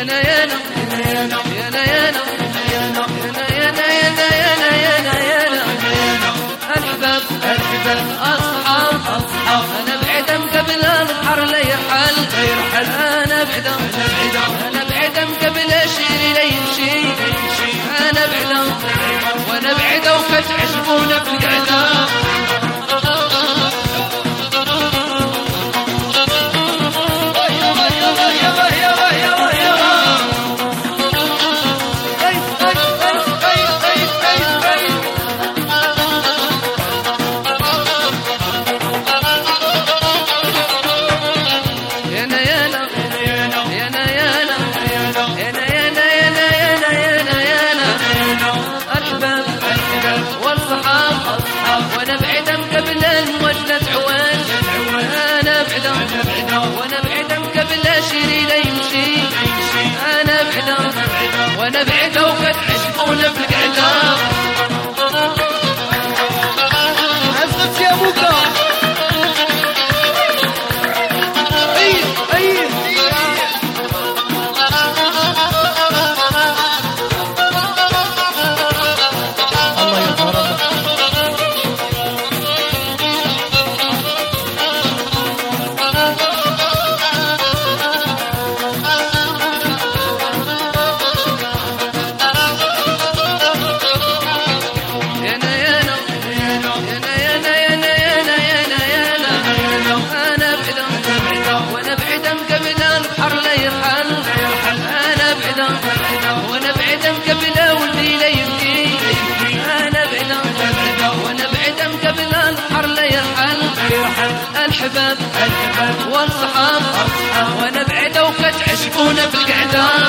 أصحاب أنا بعدم قبل البحر لا يرحل أنا بعدم قبل الشير لا يمشي أنا بعدم وأنا بعده وكتعجبونا في القعدة وانا بعدم قبل الموجلة عوان انا بعدم وانا بعدم قبل شيري لا يمشي انا بعدم وانا بعده وقد عشقونا في القعدة عزت يا بوكا وانا بعدم قبل ولدي لا يبكي انا بعدم وانا بعدم قبل البحر لا يرحل الحباب والصحاب وانا بعده وكتعجبونا في القعده